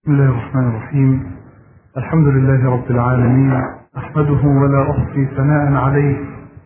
بسم الله الرحمن الرحيم. الحمد لله رب العالمين، أحمده ولا أحصي ثناء عليه،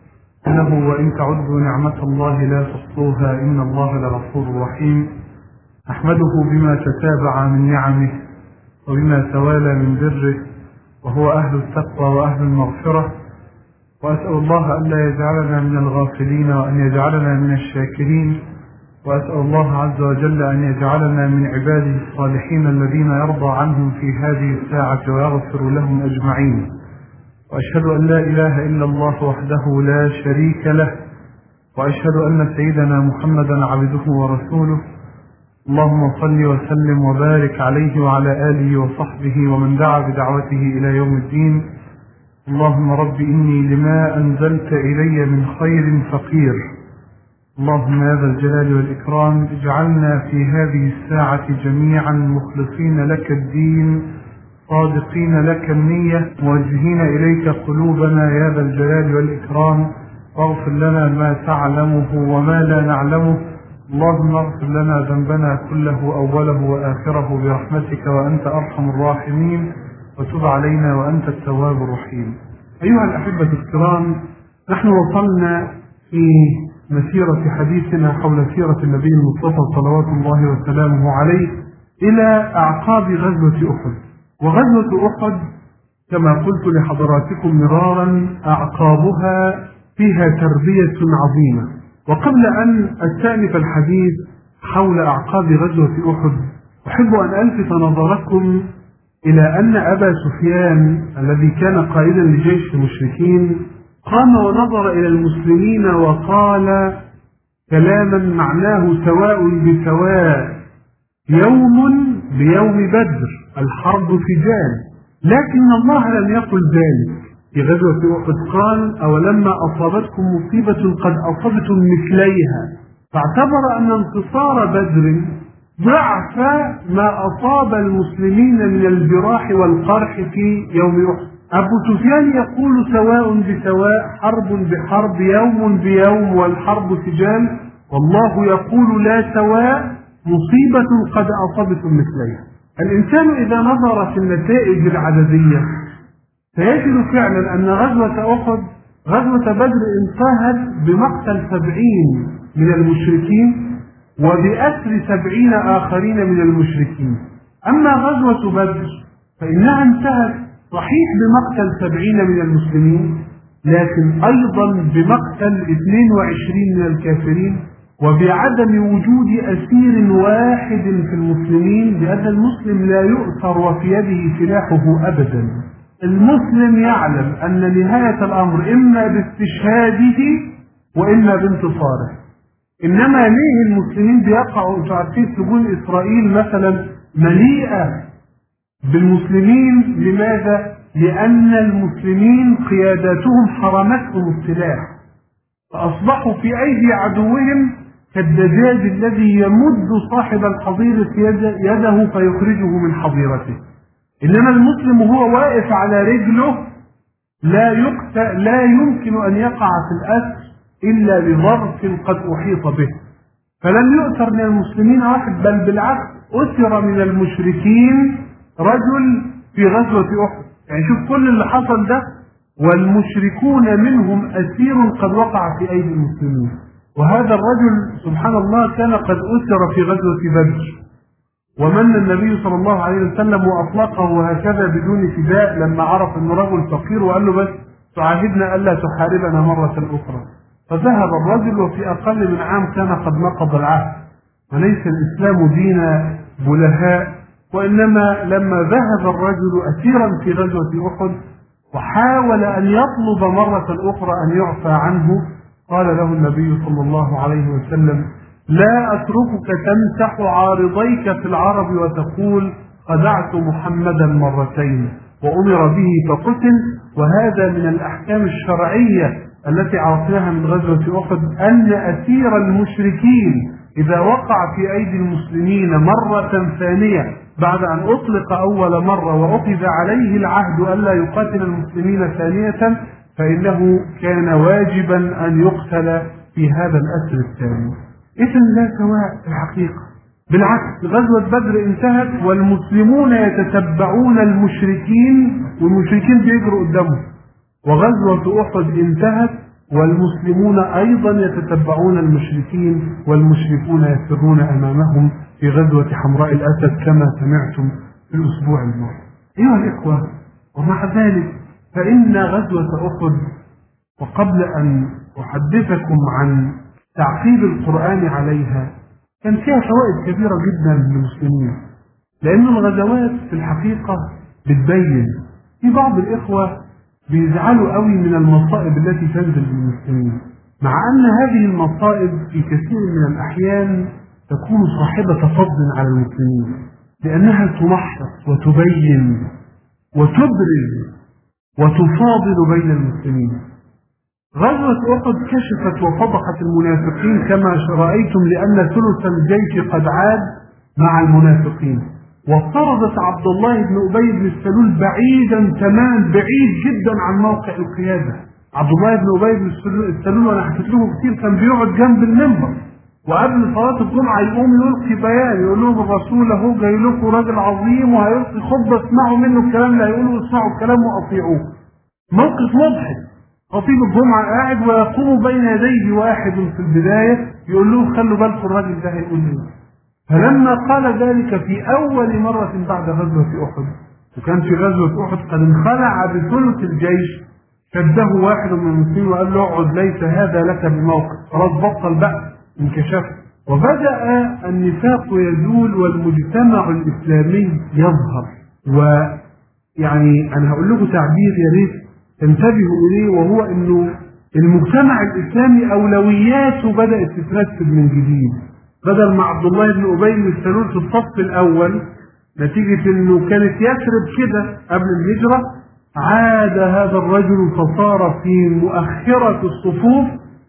إنه وإن تعدوا نعمة الله لا تحصوها إن الله لغفور رحيم. أحمده بما تتابع من نعمه وبما توالى من بره، وهو أهل التقوى وأهل المغفرة، وأسأل الله أن لا يجعلنا من الغافلين وأن يجعلنا من الشاكرين، وأسأل الله عز وجل أن يجعلنا من عباده الصالحين الذين يرضى عنهم في هذه الساعة ويغفر لهم أجمعين. وأشهد أن لا إله إلا الله وحده لا شريك له، وأشهد أن سيدنا محمدا عبده ورسوله. اللهم صل وسلم وبارك عليه وعلى آله وصحبه ومن دعا بدعوته إلى يوم الدين. اللهم رب إني لما أنزلت إلي من خير فقير. اللهم يا ذا الجلال والإكرام اجعلنا في هذه الساعة جميعا مخلصين لك الدين، صادقين لك النية، موجهين إليك قلوبنا يا ذا الجلال والإكرام، واغفر لنا ما تعلمه وما لا نعلمه. اللهم اغفر لنا ذنبنا كله أوله وآخره برحمتك وأنت أرحم الراحمين، وتب علينا وأنت التواب الرحيم. أيها الأحبة الكرام، نحن وصلنا في مسيرة حديثنا حول سيرة النبي المصطفى صلوات الله وسلامه عليه إلى أعقاب غزوة أحد. وغزوة أحد كما قلت لحضراتكم مرارا أعقابها فيها تربية عظيمة. وقبل أن أستأنف الحديث حول أعقاب غزوة أحد، أحب أن ألفت نظركم إلى أن أبا سفيان الذي كان قائدا لجيش المشركين قام ونظر إلى المسلمين وقال كلاما معناه سواء بسواء، يوم بيوم بدر، الحرب سجال. لكن الله لم يقل ذلك. في غزوة أحد قال أولما أصابتكم مصيبة قد أصبتم مثليها، فاعتبر أن انتصار بدر ضعف ما أصاب المسلمين من الجراح والقرح في يوم أحد. أبو سفيان يقول سواء بسواء، حرب بحرب، يوم بيوم، والحرب سجال. والله يقول لا سواء، مصيبة قد أصبتم مثليها. الإنسان إذا نظر في النتائج العددية سيجد فعلا أن غزوة أحد، غزوة بدر انتهت بمقتل 70 من المشركين وبأسر 70 آخرين من المشركين. أما غزوة بدر فإنها انتهت صحيح بمقتل 70 من المسلمين، لكن أيضا بمقتل 22 من الكافرين، وبعدم وجود أسير واحد في المسلمين، لأن المسلم لا يؤثر وفي يده سلاحه أبدا. المسلم يعلم أن نهاية الأمر إما باستشهاده وإما بانتصاره. إنما ليه المسلمين بيقعوا في سجون إسرائيل مثلا مليئة بالمسلمين؟ لماذا؟ لأن المسلمين قياداتهم حرمتهم السلاح، فأصبحوا في أيدي عدوهم كالدجاج الذي يمد صاحب الحظيرة يده فيخرجه من حظيرته. إنما المسلم وهو واقف على رجله لا يمكن أن يقع في الأسر إلا بظرف قد أحيط به. فلم يؤثر من المسلمين واحد، بل بالعكس أسر من المشركين رجل في غزوة أحد. يعني شوف كل اللي حصل ده والمشركون منهم أسير قد وقع في أيدي المسلمين. وهذا الرجل سبحان الله كان قد أسر في غزوة بدر، ومن النبي صلى الله عليه وسلم وأطلقه هكذا بدون فداء لما عرف أنه رجل فقير، وقال له بس تعاهدنا ألا تحاربنا مرة أخرى. فذهب الرجل وفي أقل من عام كان قد نقض العهد. وليس الإسلام دين بلهاء، وإنما لما ذهب الرجل أسيرا في غزوة أحد وحاول أن يطلب مرة أخرى أن يعفى عنه، قال له النبي صلى الله عليه وسلم لا أتركك تمسح عارضيك في العرب وتقول خدعت محمدا مرتين وأمر به فقتل. وهذا من الأحكام الشرعية التي عرفناها من غزوة أحد، أن أسير المشركين إذا وقع في أيدي المسلمين مرة ثانية بعد أن أطلق أول مرة وأخذ عليه العهد ألا يقاتل المسلمين ثانية، فإنه كان واجبا أن يقتل في هذا الأسر الثاني. إذن لا سواء في الحقيقة. بالعكس، غزوة بدر انتهت والمسلمون يتتبعون المشركين والمشركين بيجروا قدامهم، وغزوة أحد انتهت والمسلمون أيضا يتتبعون المشركين والمشركون يسرون أمامهم في غزوة حمراء الأسد كما سمعتم في الأسبوع الماضي. أيها الإخوة، ومع ذلك فإن غزوة أحد، وقبل أن أحدثكم عن تعقيب القرآن عليها، كان فيها فوائد كبيرة جدا للمسلمين، لأن الغزوات في الحقيقة بتبين. في بعض الإخوة بيزعلوا قوي من المصائب التي تنزل بالمسلمين، مع أن هذه المصائب في كثير من الأحيان تكون صاحبة فضل على المسلمين، لأنها تمحص وتبين وتبرز وتفاضل بين المسلمين. غزوة أحد كشفت وفضحت المنافقين كما رأيتم، لأن ثلث الجيش قد عاد مع المنافقين، وطردت عبد الله بن أبي بن السلول بعيدا تماما، بعيد جدا عن موقع القيادة. عبد الله بن أبي بن السلول وانا حكيت لكم كتير كان بيقعد جنب المنبر، وقبل صلاة الجمعة يقوم يلقي بيان يقول لهم الرسول اهو جاي لكم راجل عظيم وهيلقي خطبة، اسمعوا منه الكلام اللي هيقوله واسمعوا الكلام واطيعوه. موقف مضحك. خطيب الجمعة قاعد ويقوم بين يديه واحد في البداية يقول لهم خلوا بالكم الراجل ده هيقول ايه. فلما قال ذلك في أول مرة بعد غزوة أحد، وكان في غزوة أحد قد انخلع بثلث الجيش، شده واحد من المسلمين وقال له اقعد، ليس هذا لك بموقف، خلاص بطل بقى، انكشفت. وبدأ النفاق يزول والمجتمع الإسلامي يظهر. ويعني أنا هقول لكم تعبير يا ريت تنتبهوا إليه، وهو إنه المجتمع الإسلامي أولوياته بدأت تترتب من جديد. بدل ما عبد الله بن أبي بن السلول في الصف الأول نتيجة إنه كانت يثرب كده قبل الهجرة، عاد هذا الرجل فصار في مؤخرة الصفوف،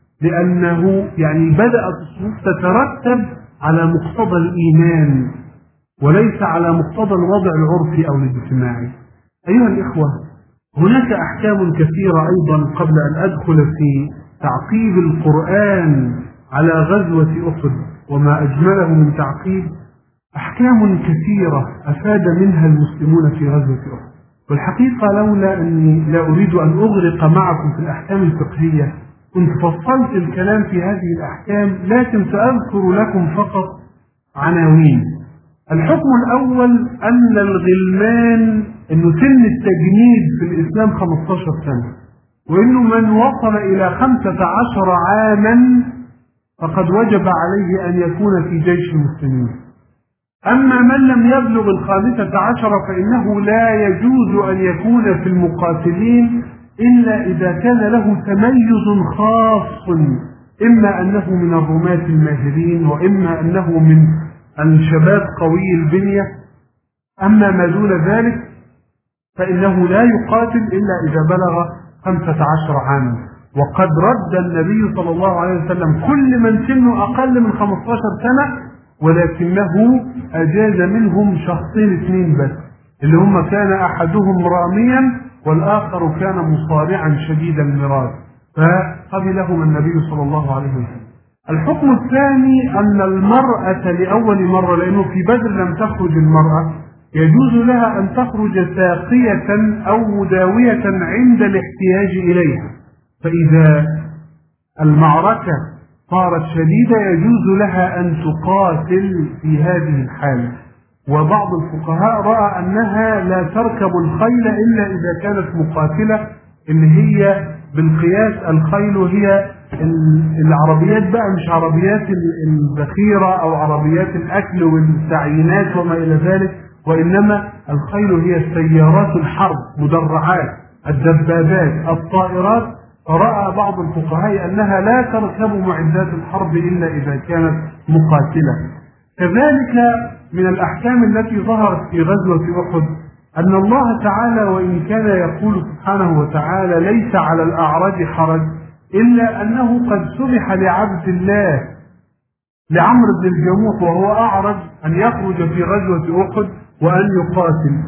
لأنه يعني بدأت الصفوف تترتب على مقتضى الإيمان وليس على مقتضى الوضع العرفي أو الاجتماعي. أيها الإخوة، هناك أحكام كثيرة أيضا قبل أن أدخل في تعقيب القرآن على غزوة أحد وما أجمله من تعقيب. أحكام كثيرة أفاد منها المسلمون في غزوة أحد، والحقيقة لولا أني لا أريد أن أغرق معكم في الأحكام الفقهية كنت فصلت الكلام في هذه الأحكام، لكن سأذكر لكم فقط عناوين. الحكم الأول أن الغلمان، أنه سن التجنيد في الإسلام 15 سنة، وأنه من وصل إلى 15 عاما فقد وجب عليه أن يكون في جيش المسلمين. أما من لم يبلغ 15 فإنه لا يجوز أن يكون في المقاتلين إلا إذا كان له تميز خاص، إما أنه من الرماة الماهرين وإما أنه من الشباب قوي البنية. أما ما دون ذلك فإنه لا يقاتل إلا إذا بلغ 15 عاما. وقد رد النبي صلى الله عليه وسلم كل من سنه أقل من 15 سنة، ولكنه أجاز منهم شخصين اثنين بس، اللي هم كان أحدهم راميا والآخر كان مصارعا شديد المراس، فقبلهم النبي صلى الله عليه وسلم. الحكم الثاني أن المرأة لأول مرة، لأنه في بدر لم تخرج المرأة، يجوز لها أن تخرج ساقية أو مداوية عند الاحتياج إليها، فإذا المعركة صارت شديدة يجوز لها أن تقاتل في هذه الحالة. وبعض الفقهاء رأى أنها لا تركب الخيل إلا إذا كانت مقاتلة، إن هي بالقياس الخيل هي العربيات بقى، مش عربيات الذخيرة أو عربيات الأكل والتعيينات وما إلى ذلك، وإنما الخيل هي سيارات الحرب، مدرعات، الدبابات، الطائرات. فرأى بعض الفقهاء أنها لا تركب معدات الحرب إلا إذا كانت مقاتلة. كذلك من الأحكام التي ظهرت في غزوة أحد أن الله تعالى وإن كان يقول سبحانه وتعالى ليس على الأعرج حرج، إلا أنه قد سمح لعبد الله لعمرو بن الجموح وهو أعرج أن يخرج في غزوة أحد وأن يقاتل.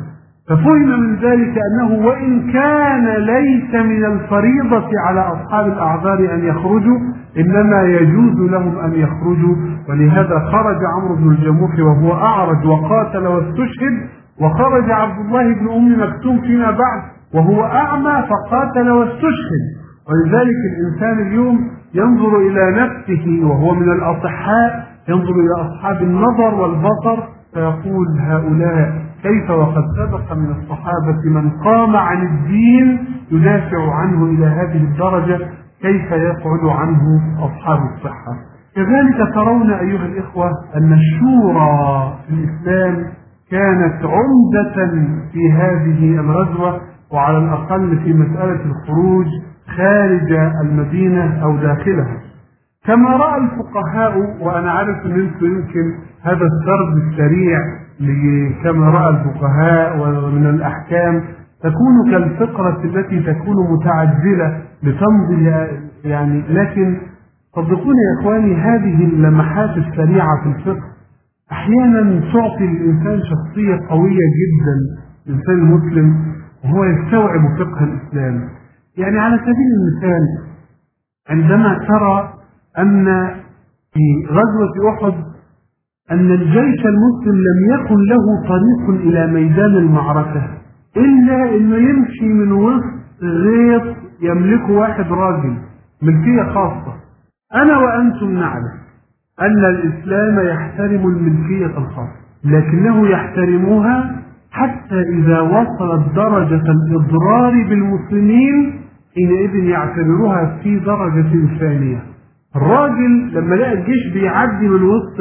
ففهم من ذلك أنه وإن كان ليس من الفريضة على أصحاب الأعذار أن يخرجوا، إنما يجوز لهم أن يخرجوا. ولهذا خرج عمرو بن الجموح وهو أعرج وقاتل واستشهد، وخرج عبد الله بن أم مكتوم فيما بعد وهو أعمى فقاتل واستشهد. ولذلك الإنسان اليوم ينظر إلى نفسه وهو من الأصحاء، ينظر إلى أصحاب النظر والبصر فيقول هؤلاء كيف وقد سبق من الصحابة من قام عن الدين يدافع عنه إلى هذه الدرجة، كيف يقعد عنه أصحاب الصحة؟ كذلك ترون أيها الإخوة أن الشورى في الإسلام كانت عمدة في هذه الغزوة، وعلى الأقل في مسألة الخروج خارج المدينة أو داخلها. كما رأى الفقهاء، وأنا عارف أن يمكن هذا السرد السريع كما رأى الفقهاء ومن الأحكام تكون كالفقرة التي تكون متعجلة لتمضي يعني، لكن صدقوني يا إخواني هذه اللمحات السريعة في الفقه أحيانا تعطي الإنسان شخصية قوية جدا، الإنسان المسلم وهو يستوعب فقه الإسلام. يعني على سبيل المثال عندما ترى أن في غزوة أحد أن الجيش المسلم لم يكن له طريق إلى ميدان المعركة إلا أنه يمشي من وسط غيط يملكه واحد راجل ملكية خاصة. أنا وأنتم نعلم أن الإسلام يحترم الملكية الخاصة، لكنه يحترمها حتى إذا وصلت درجة الإضرار بالمسلمين حينئذ يعتبروها في درجة ثانية. الراجل لما لقى الجيش بيعدي من وسط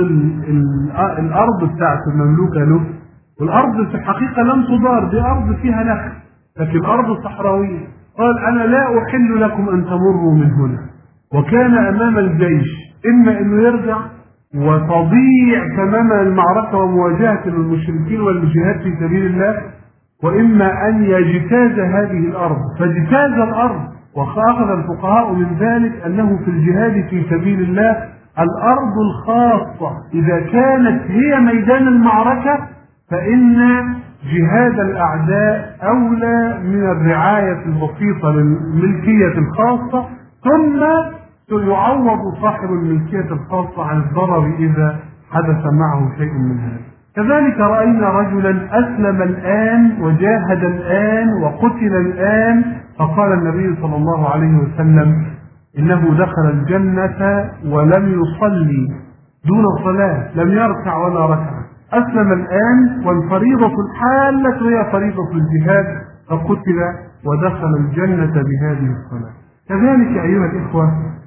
الأرض بتاعت المملوكة له، والأرض في الحقيقة لم تضار، دي أرض فيها نخل لكن أرض صحراوية، قال أنا لا أحل لكم أن تمروا من هنا. وكان أمام الجيش إما أنه يرجع وتضيع تماما المعركة ومواجهة المشركين والجهاد في سبيل الله، وإما أن يجتاز هذه الأرض، فاجتاز الأرض. وأخذ الفقهاء من ذلك أنه في الجهاد في سبيل الله الأرض الخاصة إذا كانت هي ميدان المعركة فإن جهاد الأعداء أولى من الرعاية البسيطة للملكية الخاصة، ثم يعوض صاحب الملكية الخاصة عن الضرر إذا حدث معه شيء من هذا. كذلك رأينا رجلا أسلم الآن وجاهد الآن وقتل الآن، فقال النبي صلى الله عليه وسلم إنه دخل الجنة ولم يصلي دون صلاة، لم يركع ولا ركع، أسلم الآن والفريضة الحالة هي فريضة الجهاد فقتل ودخل الجنة بهذه الصلاة. كذلك أيها الإخوة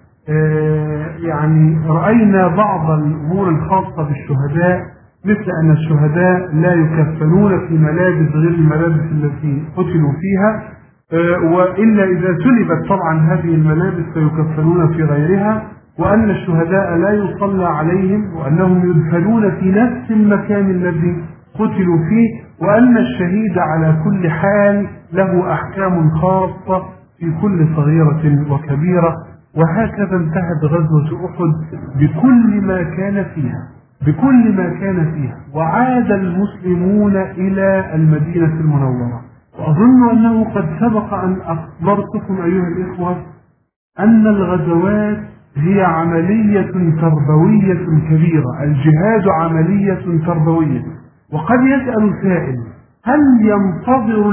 يعني رأينا بعض الأمور الخاصة بالشهداء، مثل أن الشهداء لا يكفنون في ملابس غير الملابس التي قتلوا فيها، وإلا إذا سلبت طبعا هذه الملابس فيكفنون في غيرها، وأن الشهداء لا يصلى عليهم وأنهم يدفنون في نفس المكان الذي قتلوا فيه، وأن الشهيد على كل حال له أحكام خاصة في كل صغيرة وكبيرة. وهكذا انتهت غزوة أحد بكل ما كان فيها، وعاد المسلمون إلى المدينة المنورة. وأظن أنه قد سبق أن أخبرتكم أيها الإخوة أن الغزوات هي عملية تربوية كبيرة، الجهاد عملية تربوية. وقد يسأل سائل هل ينتظر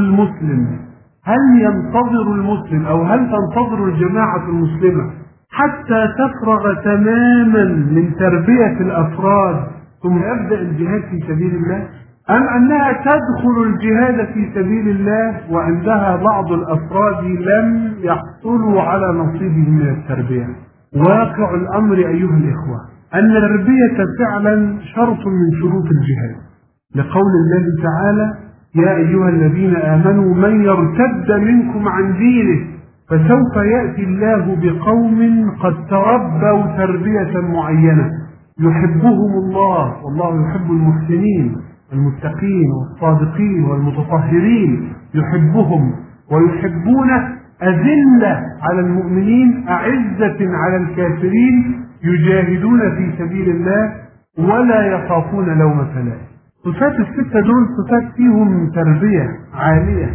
المسلم أو هل تنتظر الجماعة المسلمة حتى تفرغ تماما من تربية الأفراد ثم يبدأ الجهاد في سبيل الله، أم أنها تدخل الجهاد في سبيل الله وعندها بعض الأفراد لم يحصلوا على نصيبهم من التربية؟ واقع الأمر أيها الإخوة أن التربية فعلا شرط من شروط الجهاد، لقول الله تعالى يا أيها الذين آمنوا من يرتد منكم عن دينه فسوف يأتي الله بقوم قد تربوا تربية معينة يحبهم الله والله يحب المحسنين المتقين والصادقين والمتطهرين، يحبهم ويحبون أذلة على المؤمنين أعزة على الكافرين يجاهدون في سبيل الله ولا يخافون لومة لائم. صفات الستة دول صفات فيهم تربية عالية،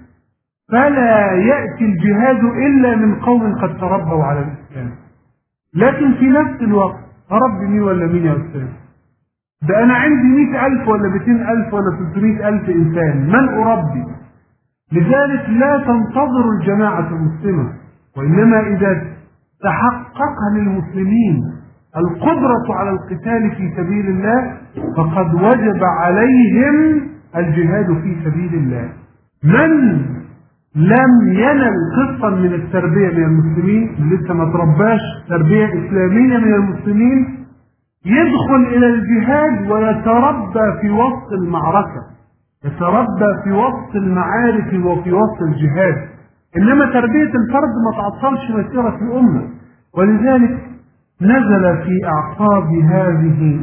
فلا يأتي الجهاد إلا من قوم قد تربوا على الإسلام. لكن في نفس الوقت أربي مين ولا مين يا أستاذ؟ ده أنا عندي 100,000 ولا 200,000 ولا 300,000 إنسان، من أربي؟ لذلك لا تنتظر الجماعة المسلمة، وإنما إذا تحقق للمسلمين القدرة على القتال في سبيل الله فقد وجب عليهم الجهاد في سبيل الله. من لم ينل قسطا من التربية من المسلمين، لسه ما ترباش تربية إسلامية من المسلمين، يدخل إلى الجهاد ويتربى في وسط المعركة، يتربى في وسط المعارك وفي وسط الجهاد. إنما تربية الفرد ما تعطلش مسيرة الأمة. ولذلك نزل في أعقاب هذه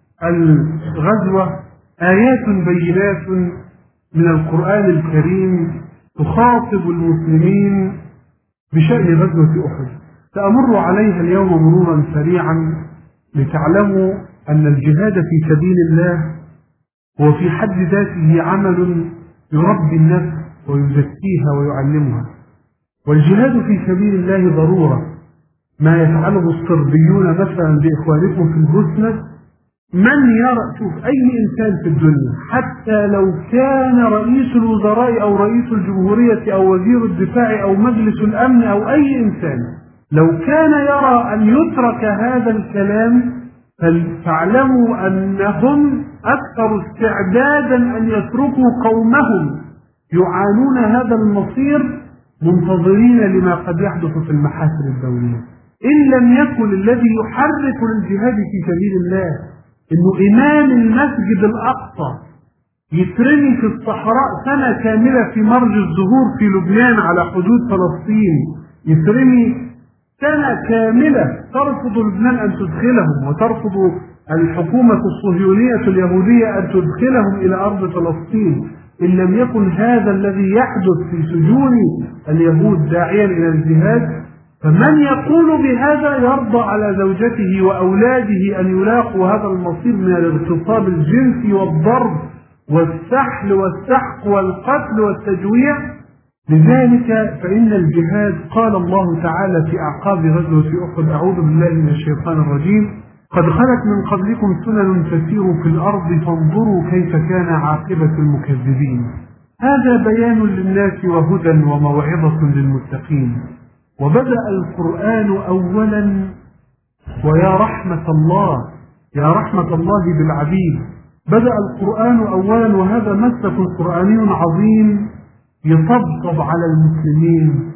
الغزوة آيات بينات من القرآن الكريم تخاطب المسلمين بشأن غزوة أحد. سأمر عليها اليوم مرورا سريعا لتعلموا أن الجهاد في سبيل الله هو في حد ذاته عمل يربي النفس ويزكيها ويعلمها. والجهاد في سبيل الله ضرورة، ما يفعله الصربيون مثلا بإخوانكم في البوسنة. من يرى، شوف أي إنسان في الدنيا حتى لو كان رئيس الوزراء أو رئيس الجمهورية أو وزير الدفاع أو مجلس الأمن أو أي إنسان، لو كان يرى أن يترك هذا الكلام فاعلموا أنهم أكثر استعدادا أن يتركوا قومهم يعانون هذا المصير منتظرين لما قد يحدث في المحافل الدولية. إن لم يكن الذي يحرك للجهاد في سبيل الله إنه إمام المسجد الأقصى يترمي في الصحراء سنة كاملة في مرج الزهور في لبنان على حدود فلسطين، يترمي سنة كاملة ترفض لبنان أن تدخلهم وترفض الحكومة الصهيونية اليهودية أن تدخلهم إلى أرض فلسطين، إن لم يكن هذا الذي يحدث في سجون اليهود داعيا إلى الجهاد، فمن يقول بهذا يرضى على زوجته وأولاده أن يلاقوا هذا المصير من الاغتصاب الجنسي والضرب والسحل والسحق والقتل والتجويع. لذلك فإن الجهاد قال الله تعالى في أعقاب غزوة أحد: أعوذ بالله من الشيطان الرجيم: قد خلت من قبلكم سنن تسيروا في الأرض فانظروا كيف كان عاقبة المكذبين. هذا بيان للناس وهدى وموعظة للمتقين. وبدأ القرآن أولا ويا رحمة الله، يا رحمة الله بالعبيد، بدأ القرآن أولا وهذا مسلك قرآني عظيم يطبطب على المسلمين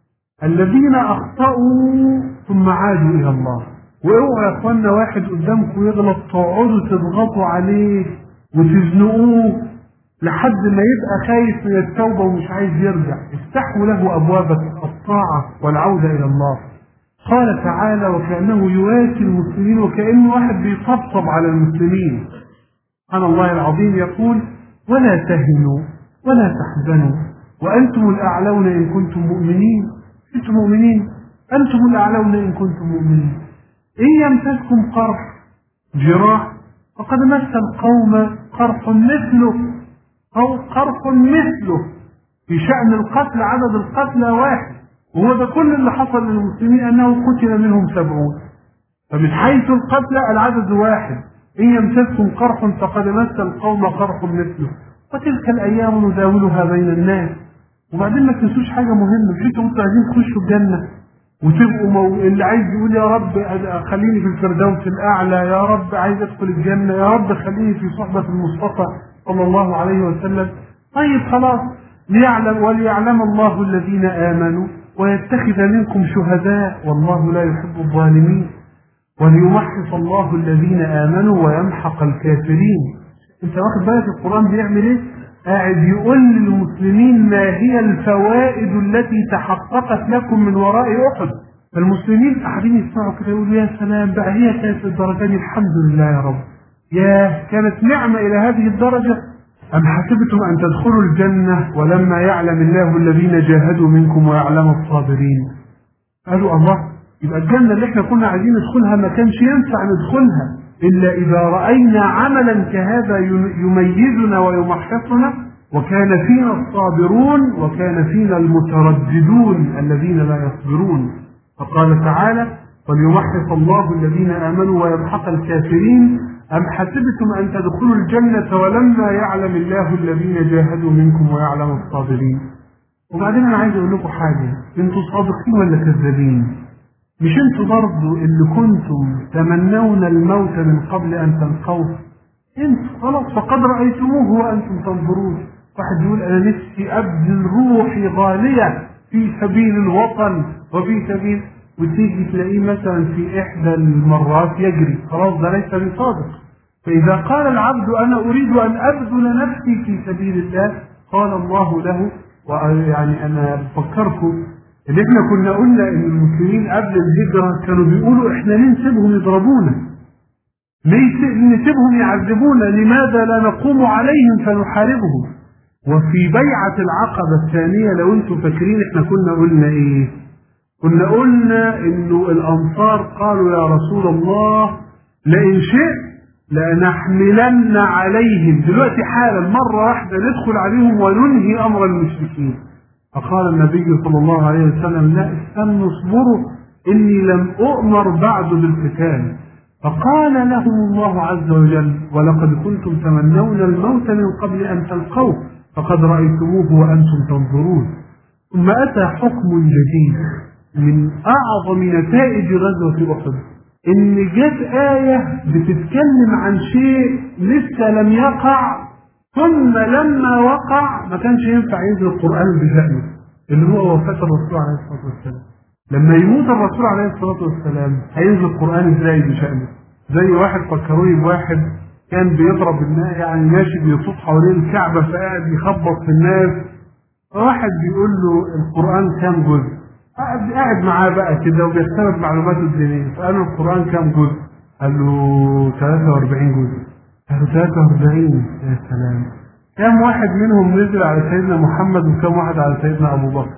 الذين أخطأوا ثم عادوا إلى الله. واوعوا يا اخوانا واحد قدامكم يغلط تقعدوا تضغطوا عليه وتزنقوه لحد ما يبقى خايف من التوبة ومش عايز يرجع. افتحوا له أبواب الطاعة والعودة إلى الله. قال تعالى: وكأنه يواسي المسلمين، وكأنه واحد بيطبطب على المسلمين. سبحان الله العظيم يقول: ولا تهنوا ولا تحزنوا وأنتم الأعلون إن كنتم مؤمنين. أنتم مؤمنين، أنتم الأعلون إن كنتم مؤمنين. إن يمسسكم قرح جراح فقد مس القوم قرح مثله أو قرح مثله. في شأن القتل عدد القتلى واحد، وهو ده كل اللي حصل للمسلمين أنه قتل منهم 70. فمن حيث القتلى العدد واحد. إن يمسسكم قرح فقد مس القوم قرح مثله وتلك الأيام نداولها بين الناس. وبعدين ما تنسوش حاجة مهمة، مش انتوا عايزين تخشوا الجنة وتبقوا اللي عايز يقول يا رب خليني في الفردوس الأعلى، يا رب عايز أدخل الجنة، يا رب خليني في صحبة المصطفى صلى الله عليه وسلم. طيب خلاص، وليعلم الله الذين آمنوا ويتخذ منكم شهداء والله لا يحب الظالمين وليمحص الله الذين آمنوا ويمحق الكافرين. انت واخد بالك القرآن بيعمل ايه؟ قاعد يقول للمسلمين ما هي الفوائد التي تحققت لكم من وراء أحد. فالمسلمين قاعدين يسمعوا كده يقولوا يا سلام بقى، هي كانت الدرجة دي، الحمد لله يا رب، يا كانت نعمة إلى هذه الدرجة. أم حسبتم أن تدخلوا الجنة ولما يعلم الله الذين جاهدوا منكم ويعلم الصابرين. قالوا الله، يبقى الجنة اللي احنا كنا عايزين ندخلها ما كانش ينفع ندخلها إلا إذا رأينا عملا كهذا يميزنا ويمحصنا، وكان فينا الصابرون وكان فينا المترددون الذين لا يصبرون. فقال تعالى: وليمحص الله الذين آمنوا ويمحق الكافرين أم حسبتم أن تدخلوا الجنة ولما يعلم الله الذين جاهدوا منكم ويعلم الصابرين. وبعدين أنا عايز أقول لكم حاجة، أنتوا صادقين ولا كذابين؟ مش أنتوا برضو اللي كنتم تمنون الموت من قبل أن تلقوه؟ أنتوا خلاص فقد رأيتموه وأنتم تنظرون. واحد يقول أنا نفسي أبذل روحي غالية في سبيل الوطن وفي سبيل، وتيجي تلاقيه مثلا في إحدى المرات يجري، خلاص ده ليس بصادق. فإذا قال العبد أنا أريد أن أبذل نفسي في سبيل الله، قال الله له، ويعني أنا بفكركم اللي احنا كنا قلنا إن المسلمين قبل الهجرة كانوا بيقولوا احنا ليه نسيبهم يضربونا؟ ليه نسيبهم يعذبونا؟ لماذا لا نقوم عليهم فنحاربهم؟ وفي بيعة العقبة الثانية لو انتم فاكرين احنا كنا قلنا ايه؟ كنا قلنا انه الانصار قالوا يا رسول الله لئن شئت لنحملن عليهم دلوقتي حالا مرة واحدة ندخل عليهم وننهي امر المشركين. فقال النبي صلى الله عليه وسلم لا استنوا اصبروا اني لم اؤمر بعد بالقتال. فقال لهم الله عز وجل ولقد كنتم تمنون الموت من قبل ان تلقوه فقد رأيتموه وانتم تنظرون. ثم اتى حكم جديد من اعظم نتائج غزوة احد، ان جت آية بتتكلم عن شيء لسه لم يقع، ثم لما وقع ما كانش ينفع ينزل القرآن بشأنه، اللي هو وفاة الرسول عليه الصلاة والسلام. لما يموت الرسول عليه الصلاة والسلام هينزل القرآن ازاي بشأنه؟ زي واحد فكروني بواحد كان بيضرب الناس، يعني ماشي بيطوف حوالين الكعبة فقاعد يخبط في الناس، فواحد بيقول له القرآن كام جزء؟ قاعد معاه بقى كده وبيختلف معلوماته الدينية، فقال له القرآن كام جزء؟ قال له 43 جزء. قال له 43 يا سلام، كم واحد منهم نزل على سيدنا محمد وكم واحد على سيدنا أبو بكر؟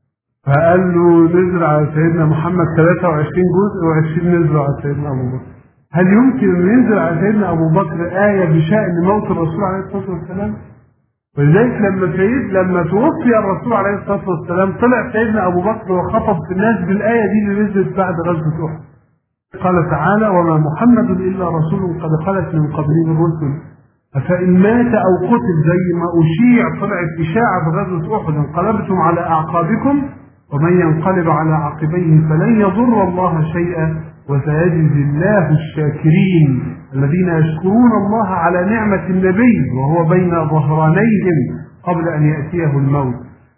فقال له نزل على سيدنا محمد 23 جزء و20 نزلوا على سيدنا أبو بكر. هل يمكن أن ينزل على سيدنا أبو بكر آية بشأن موت الرسول عليه الصلاة والسلام؟ ولذلك لما توفي الرسول عليه الصلاة والسلام طلع سيدنا أبو بكر وخطب في الناس بالآية دي اللي نزلت بعد غزوة أحد. قال تعالى وما محمد إلا رسول قد خلت من قبله الرسل أفإن مات أو قتل، زي ما أشيع طلعت إشاعة بغزوة أحد انقلبتم على أعقابكم ومن ينقلب على عقبيه فلن يضر الله شيئا وسيجزي الله الشاكرين الذين يشكرون الله على نعمة النبي وهو بين ظهرانيهم قبل أن يأتيه الموت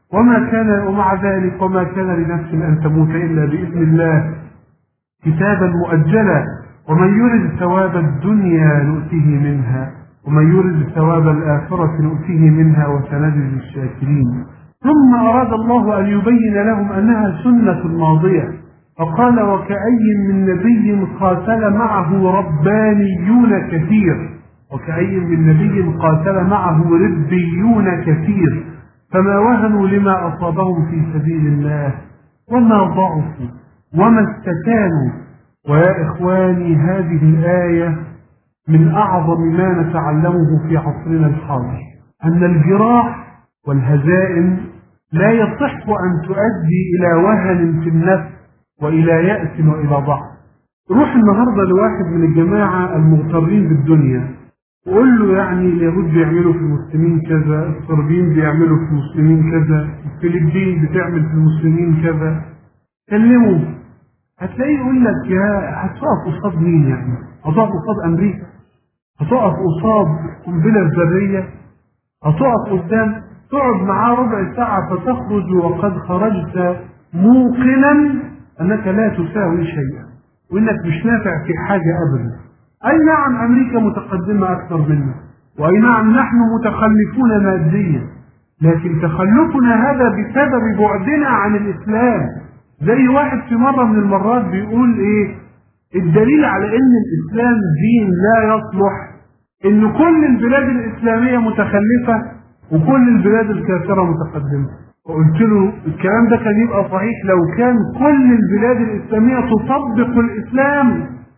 ومع ذلك وما كان لنفس أن تموت إلا بإذن الله كتابا مؤجلا ومن يرد ثواب الدنيا نؤتيه منها ومن يرد ثواب الآخرة نؤتيه منها وسنجزي الشاكرين. ثم أراد الله أن يبين لهم أنها سنة ماضية فقال وكأي من نبي قاتل معه ربانيون كثير، وكأي من نبي قاتل معه ربيون كثير فما وهنوا لما أصابهم في سبيل الله وما ضعفوا وما استكانوا. ويا إخواني هذه الآية من أعظم ما نتعلمه في عصرنا الحاضر، أن الجراح والهزائم لا يصح أن تؤدي إلى وهن في النفس وإلى يأس وإلى ضعف. روح النهاردة لواحد من الجماعة المغترين بالدنيا وقول له يعني اليهود بيعملوا في المسلمين كذا، الصربيين بيعملوا في المسلمين كذا، الفلبين بتعمل في المسلمين كذا، كلمه هتلاقيه يقول لك يا هتقف قصاد مين؟ يعني هتقف قصاد أمريكا؟ هتقف قصاد قنبلة ذرية؟ هتقف قدام تقعد معاه ربع ساعة فتخرج وقد خرجت موقنا أنك لا تساوي شيئا وأنك مش نافع في حاجة أبدا. أي نعم أمريكا متقدمة أكثر منا، وأي نعم نحن متخلفون ماديا، لكن تخلفنا هذا بسبب بعدنا عن الإسلام. زي واحد في مرة من المرات بيقول إيه الدليل على أن الإسلام دين لا يصلح أن كل البلاد الإسلامية متخلفة وكل البلاد الكافرة متقدمة. وقلت له الكلام ده كان يبقى صحيح لو كان كل البلاد الإسلامية تطبق الإسلام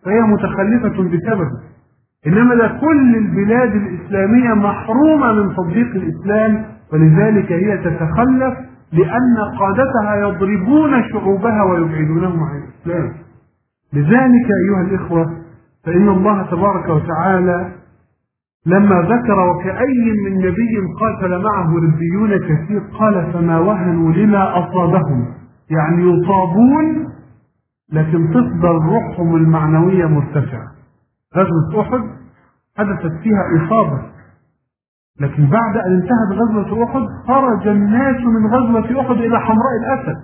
فهي متخلفة بسببه. إنما ده كل البلاد الإسلامية محرومة من تطبيق الإسلام، ولذلك هي تتخلف لأن قادتها يضربون شعوبها ويبعدونهم عن الإسلام. لذلك أيها الإخوة، فإن الله تبارك وتعالى لما ذكر وكأي من نبي قاتل معه ربيون كثير قال فما وهنوا لما أصابهم، يعني يصابون لكن تفضل روحهم المعنوية مرتفعة. غزوة أحد حدثت فيها إصابة، لكن بعد أن انتهت غزوة أحد خرج الناس من غزوة أحد إلى حمراء الأسد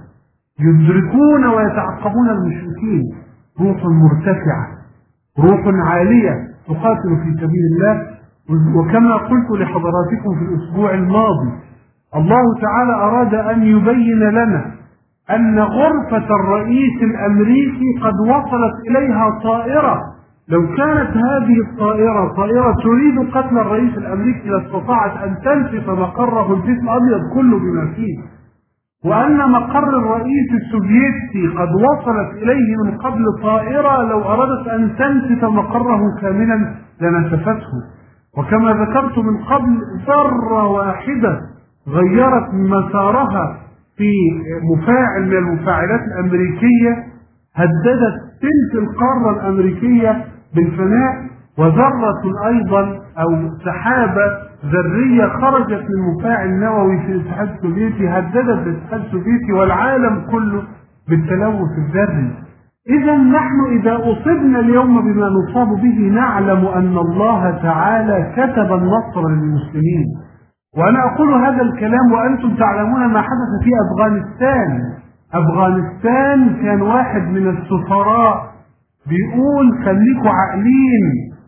يدركون ويتعقبون المشركين. روح مرتفعة، روح عالية تقاتل في سبيل الله. وكما قلت لحضراتكم في الأسبوع الماضي، الله تعالى أراد أن يبين لنا أن غرفة الرئيس الأمريكي قد وصلت إليها طائرة. لو كانت هذه الطائرة طائرة تريد قتل الرئيس الأمريكي لاستطاعت أن تنسف مقره البيت الأبيض كله بما فيه. وأن مقر الرئيس السوفيتي قد وصلت إليه من قبل طائرة لو أرادت أن تنسف مقره كاملا لنسفته. وكما ذكرت من قبل، ذرة واحدة غيرت مسارها في مفاعل من المفاعلات الأمريكية هددت تلك القارة الأمريكية بالفناء. وذرة أيضا أو سحابة ذرية خرجت من مفاعل نووي في الاتحاد السوفيتي هددت الاتحاد السوفيتي والعالم كله بالتلوث الذري. إذا نحن إذا أصبنا اليوم بما نصاب به نعلم أن الله تعالى كتب النصر للمسلمين. وأنا أقول هذا الكلام وأنتم تعلمون ما حدث في أفغانستان. أفغانستان كان واحد من السفراء بيقول خليكوا عاقلين،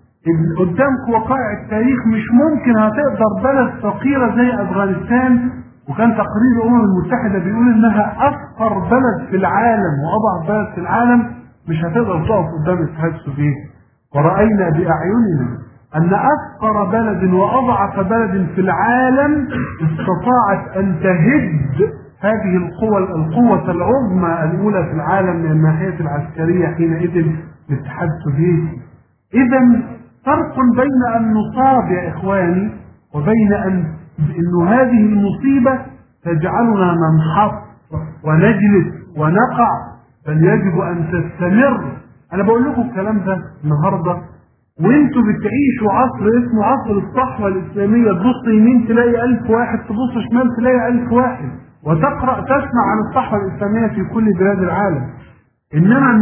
قدامكم وقائع التاريخ، مش ممكن هتقدر بلد فقيرة زي أفغانستان. وكان تقرير الأمم المتحدة بيقول إنها أفقر بلد في العالم وأضعف بلد في العالم، مش هتقدر تقف قدام الاتحاد السوفيتي. ورأينا بأعيننا أن أفقر بلد وأضعف بلد في العالم استطاعت أن تهد هذه القوة العظمى الأولى في العالم من الناحية العسكرية حينئذ الاتحاد السوفيتي. إذا فرق بين أن نصاب يا إخواني وبين أن هذه المصيبة تجعلنا ننحط ونجلس ونقع، بل يجب أن تستمر. أنا بقول لكم الكلام ده النهاردة وانتوا بتعيشوا عصر اسمه عصر الصحوة الإسلامية. تبص يمين تلاقي 1000 واحد، تبص شمال تلاقي 1000 واحد، وتقرأ تسمع عن الصحوة الإسلامية في كل بلاد العالم. إنما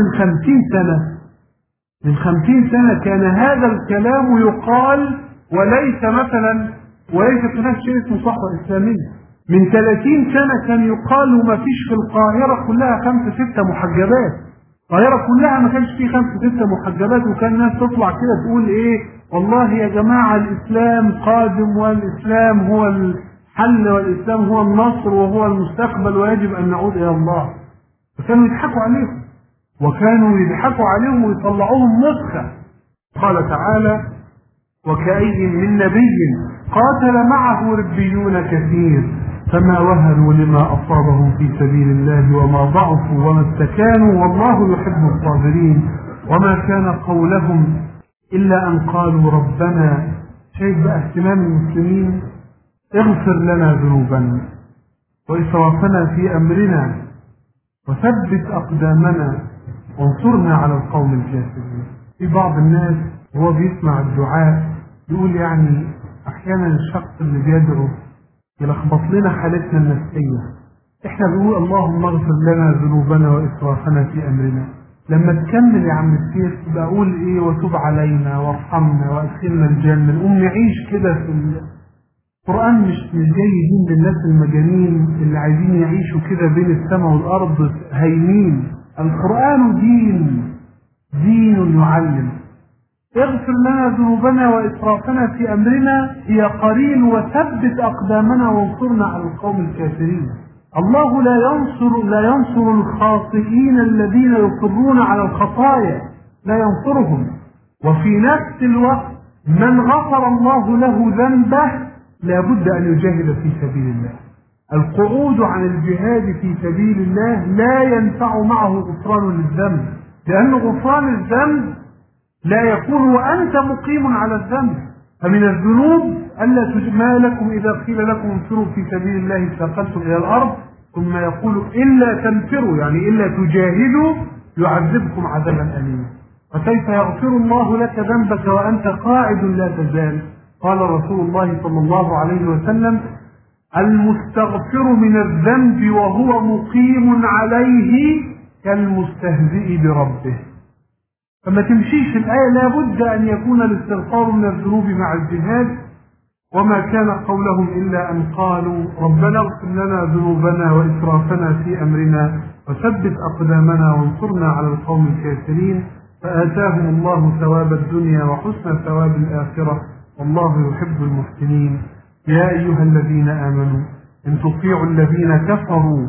من 50 سنة كان هذا الكلام يقال وليس في نفس شيء اسمه صحوة إسلامية. من 30 سنة كان يقال وما فيش في القاهرة كلها 5-6 محجبات. القاهرة كلها ما كانش فيه 5-6 محجبات، وكان الناس تطلع كده تقول ايه والله يا جماعة الإسلام قادم والإسلام هو الحل والإسلام هو النصر وهو المستقبل ويجب أن نعود إلى الله. فكانوا يضحكوا عليهم ويطلعوهم مسخة. قال تعالى وكأي من نبي قاتل معه ربيون كثير فما وهنوا لما أصابهم في سبيل الله وما ضعفوا وما استكانوا والله يحب الصابرين وما كان قولهم إلا أن قالوا ربنا. شايف بقى اهتمام المسلمين، اغفر لنا ذنوبنا وإسرافنا في أمرنا وثبت أقدامنا وانصرنا على القوم الكافرين. في بعض الناس وهو بيسمع الدعاء يقول يعني أحيانا الشخص اللي بيدعو يلخبط لنا حالتنا النفسية. احنا بنقول اللهم اغفر لنا ذنوبنا وإسرافنا في أمرنا، لما تكمل يا عم الشيخ يبقى أقول إيه وتوب علينا وارحمنا وأدخلنا الجنة. نقوم نعيش كده في القرآن. مش جايين للناس المجانين اللي عايزين يعيشوا كده بين السماء والأرض هايمين. القرآن دين يعلم. اغفر لنا ذنوبنا وإسرافنا في أمرنا هي قرين وثبت أقدامنا وانصرنا على القوم الكافرين. الله لا ينصر الخاطئين الذين يصرون على الخطايا، لا ينصرهم. وفي نفس الوقت من غفر الله له ذنبه لا بد أن يجاهد في سبيل الله. القعود عن الجهاد في سبيل الله لا ينفع معه غفران للذنب، لأن غفران الذنب لا يكون وأنت مقيم على الذنب. فمن الذنوب ما لكم إذا قيل لكم انفروا في سبيل الله ثاقلتم إلى الأرض، ثم يقول إلا تنفروا يعني إلا تجاهدوا يعذبكم عذابا أليما. فكيف يغفر الله لك ذنبك وأنت قاعد لا تزال؟ قال رسول الله صلى الله عليه وسلم: المستغفر من الذنب وهو مقيم عليه كالمستهزئ بربه. فما تمشيش الآية، لابد أن يكون الاستغفار من الذنوب مع الجهاد. وما كان قولهم إلا أن قالوا ربنا اغفر لنا ذنوبنا وإسرافنا في أمرنا وثبت أقدامنا وانصرنا على القوم الكافرين، فآتاهم الله ثواب الدنيا وحسن ثواب الآخرة والله يحب المحسنين. يا أيها الذين آمنوا إن تطيعوا الذين كفروا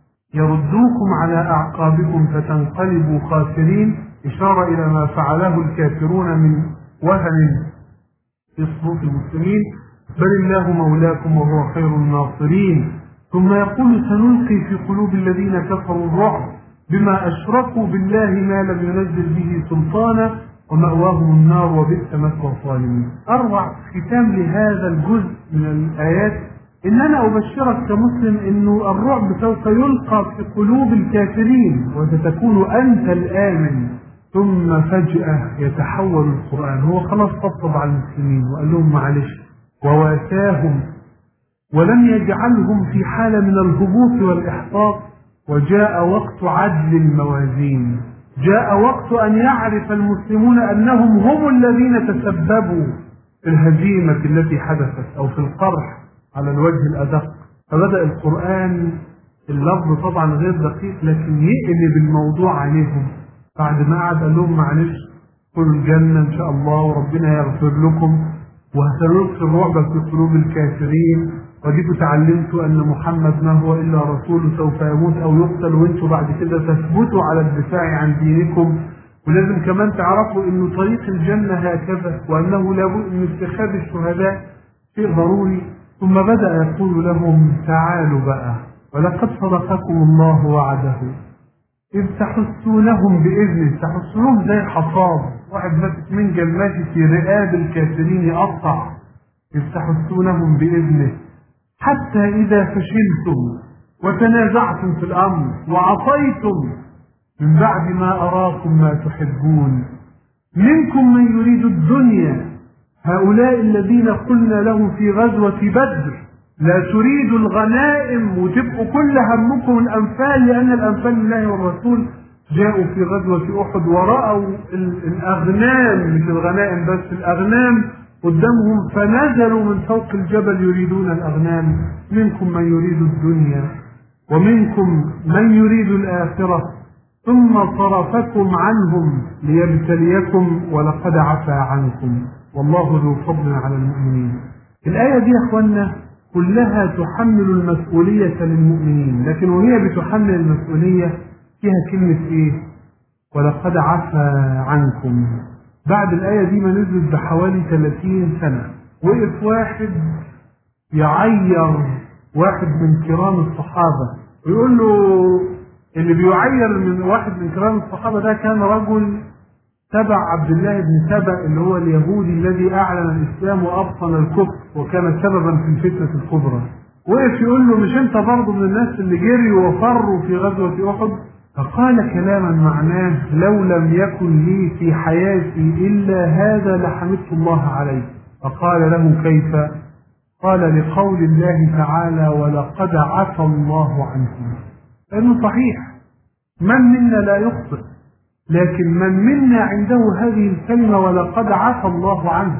يردوكم على أعقابكم فتنقلبوا خاسرين، إشارة إلى ما فعله الكافرون من وهن في صفوف المسلمين. بل الله مولاكم وهو خير الناصرين. ثم يقول سنلقي في قلوب الذين كفروا الرعب بما أشركوا بالله ما لم ينزل به سلطانا ومأواهم النار وبئس مثوى الظالمين. أروع ختام لهذا الجزء من الآيات إن أنا أبشرك كمسلم إنه الرعب سوف يلقى في قلوب الكافرين وستكون أنت الآمن. ثم فجأة يتحول القرآن، هو خلاص طبطب على المسلمين وقال لهم معلش وواساهم ولم يجعلهم في حالة من الهبوط والإحباط. وجاء وقت عدل الموازين، جاء وقت أن يعرف المسلمون أنهم هم الذين تسببوا في الهزيمة التي حدثت أو في القرح على الوجه الأدق. فبدأ القرآن، اللفظ طبعا غير دقيق لكن يقلب الموضوع عليهم. بعد ما قعد قال لهم معلش كل الجنة إن شاء الله وربنا يغفر لكم وهتلقي الرعب في قلوب الكافرين، وديكوا تعلمتوا أن محمد ما هو إلا رسول سوف يموت أو يقتل، وانتوا بعد كده تثبتوا على الدفاع عن دينكم، ولازم كمان تعرفوا أن طريق الجنة هكذا وأنه لابد من اتخاذ الشهداء شيء ضروري. ثم بدأ يقول لهم تعالوا بقى ولقد صدقكم الله وعده إذ تحسونهم بإذنه. تحسونهم زي حصاد، واحد ماسك منجل ماشي في رقاب الكافرين يقطع. إذ تحسونهم بإذنه حتى إذا فشلتم وتنازعتم في الأمر وعصيتم من بعد ما أراكم ما تحبون منكم من يريد الدنيا هؤلاء الذين قلنا لهم في غزوة بدر لا تريد الغنائم وتبقوا كل همكم الأنفال، لأن الأنفال لله والرسول. جاءوا في غزوة أحد ورأوا الأغنام، مش الغنائم بس، الأغنام قدامهم فنزلوا من فوق الجبل يريدون الأغنام. منكم من يريد الدنيا ومنكم من يريد الآخرة ثم صرفكم عنهم ليبتليكم ولقد عفا عنكم والله ذو فضل على المؤمنين. الآية دي يا أخوانا كلها تحمل المسؤولية للمؤمنين، لكن وهي بتحمل المسؤولية فيها كلمة إيه؟ ولقد عفا عنكم. بعد الآية دي ما نزلت بحوالي 30 سنة وقف واحد يعير واحد من كرام الصحابة ويقول له، اللي بيعير من واحد من كرام الصحابة ده كان رجل تبع عبد الله بن سبأ اللي هو اليهودي الذي أعلن الإسلام وأبطن الكفر وكان سببا في الفتنة الكبرى. وقف يقول له مش أنت برضه من الناس اللي جريوا وفروا في غزوة أحد؟ فقال كلاما معناه لو لم يكن لي في حياتي إلا هذا لحمدت الله عليه. فقال له كيف؟ قال لقول الله تعالى ولقد عفى الله عنكم. لأنه صحيح من منا لا يخطئ، لكن من منا عنده هذه الكلمة ولقد عفى الله عنه.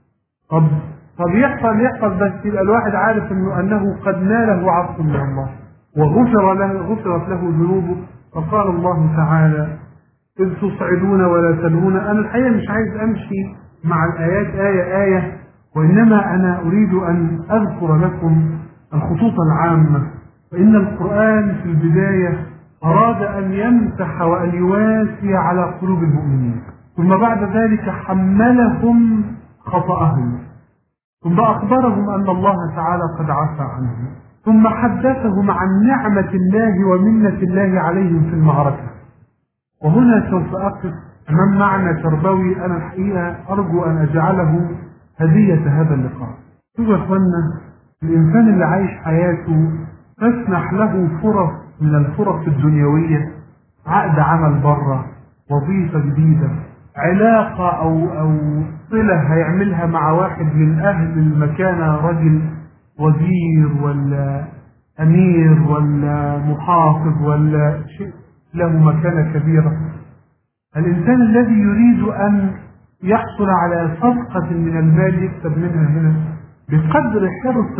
طب يحصل بس يبقى الواحد عارف أنه قد ناله عفو من الله غفرت له ذنوبه. فقال الله تعالى إذ تصعدون ولا تلون. أنا الحقيقة مش عايز أمشي مع الآيات آية وإنما أنا أريد أن أذكر لكم الخطوط العامة. فإن القرآن في البداية أراد أن يمسح وأن يواسي على قلوب المؤمنين، ثم بعد ذلك حملهم خطأهم، ثم أخبرهم أن الله تعالى قد عفى عنهم، ثم حدثهم عن نعمة الله ومنة الله عليهم في المعركة. وهنا سوف أقف أمام معنى تربوي أنا الحقيقة أرجو أن أجعله هدية هذا اللقاء. شوفوا يا إخوانا، الإنسان اللي عايش حياته تسنح له فرص من الفرص الدنيوية، عقد عمل بره، وظيفة جديدة، علاقة أو صلة هيعملها مع واحد من أهل المكانة، رجل وزير ولا أمير ولا محافظ ولا شيء له مكانة كبيرة. الإنسان الذي يريد أن يحصل على صفقة من المال يكسب منها هنا، بقدر